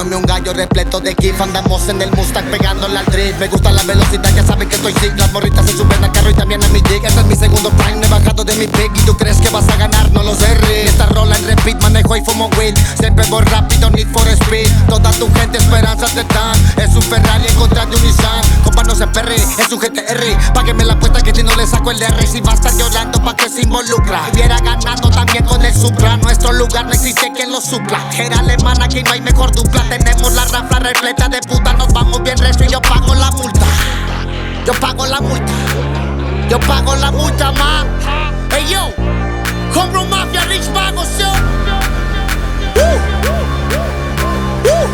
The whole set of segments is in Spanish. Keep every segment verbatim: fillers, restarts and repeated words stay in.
Fumándome un gallo repleto de kiff. Andamos en el Mustang pegándole al drift. Me gusta la velocidad, ya saben que estoy sick. Las morritas se suben al carro y también a mi dick. Este es mi segundo prime, me he bajado de mi pick. ¿Y tú crees que vas a ganar? No lo sé, Rick. Esta rola en repeat, manejo y fumo weed. Siempre voy rápido, need for speed. Toda tu gente esperanzas te dan. Es un Ferrari en contra de un Nissan. Compa no se perre, es un G T R. Págueme la apuesta que si no le saco el R. Si va a estar llorando pa' que se involucra. Hubiera ganado también con el Supra. Nuestro lugar no existe quien lo supla. Era alemana, aquí no hay mejor dupla. Tenemos la rafla repleta de puta. Nos vamos bien recio y yo pago la multa. Yo pago la multa. Yo pago la multa, ma. Hey yo, Homeroom Mafia, Rich Mago, yo. Uh. Uh.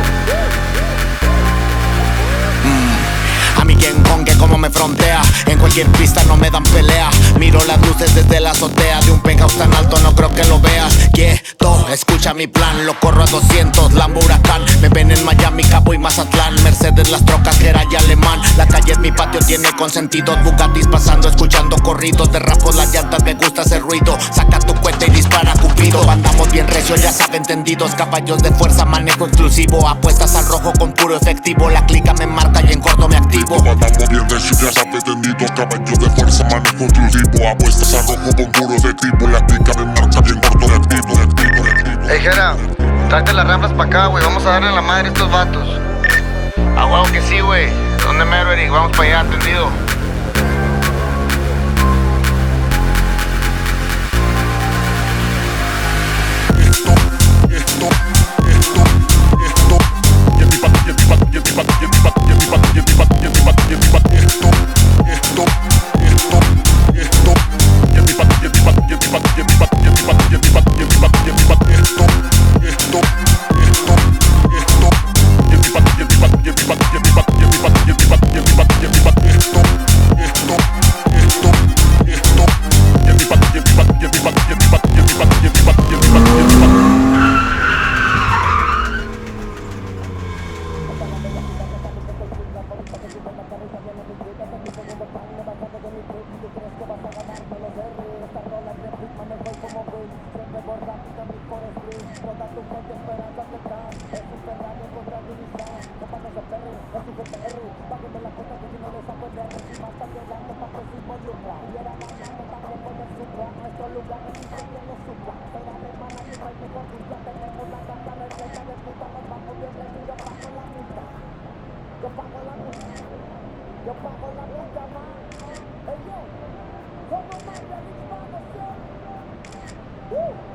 A mi Ken Kong que como me frontea. En cualquier pista no me dan pelea. Miro las luces desde la azotea de un penthouse tan alto, no creo que lo veas. Quieto, escucha mi plan, lo corro a doscientos, Lambo Huracán. Me ven en Miami, Cabo y Mazatlán. Mercedes, las trocas, Gera y Alemán. La calle es mi patio, tiene consentidos. Bugattis pasando, escuchando corridos. Derrapo las llantas, me gusta ese ruido. Saca tu cuenta y dispara Cupido. Andamos bien recio, ya saben tendidos. Caballos de fuerza, manejo exclusivo. Apuestas al rojo con puro efectivo. La clica me marca y en corto me activo. Andamos bien recio, ya sabes tendidos. Caballos de fuerza, manejo exclusivo. Apuestas al rojo con puro efectivo. La clica me marca y en corto me activo. Hey Jera, tráete las raflas pa' acá, güey. Vamos a darle la madre a estos vatos. A huevo que sí, güey. ¿Dónde mero, Eric? Vamos pa' allá, atendido. Esto, esto, esto, esto. Y en mi pat, y en mi pat, y en mi pat, y en mi pat, y en mi pat, y en mi pat, y en mi pat, y en mi pat. Esto, esto, esto, esto. Y en mi pat, y en mi pat, y en mi pat, y en mi pat, y en mi pat, y en mi pat, y en mi pat, y en mi pat. Esto, esto, esto, esto. Y en mi pat, y en mi pat, y en mi pat, y en mi pat, y en mi pat, y en mi pat, y en mi pat, y en mi pat. Esto, esto, esto, esto. Y en mi pat, y en mi pat, y en mi pat, y en mi pat, y en mi pat, y en mi pat, y en mi pat, y en mi pat. Yo pago la multa, ma. Hey yo, ¿cómo más de mis manos, yo? Uh.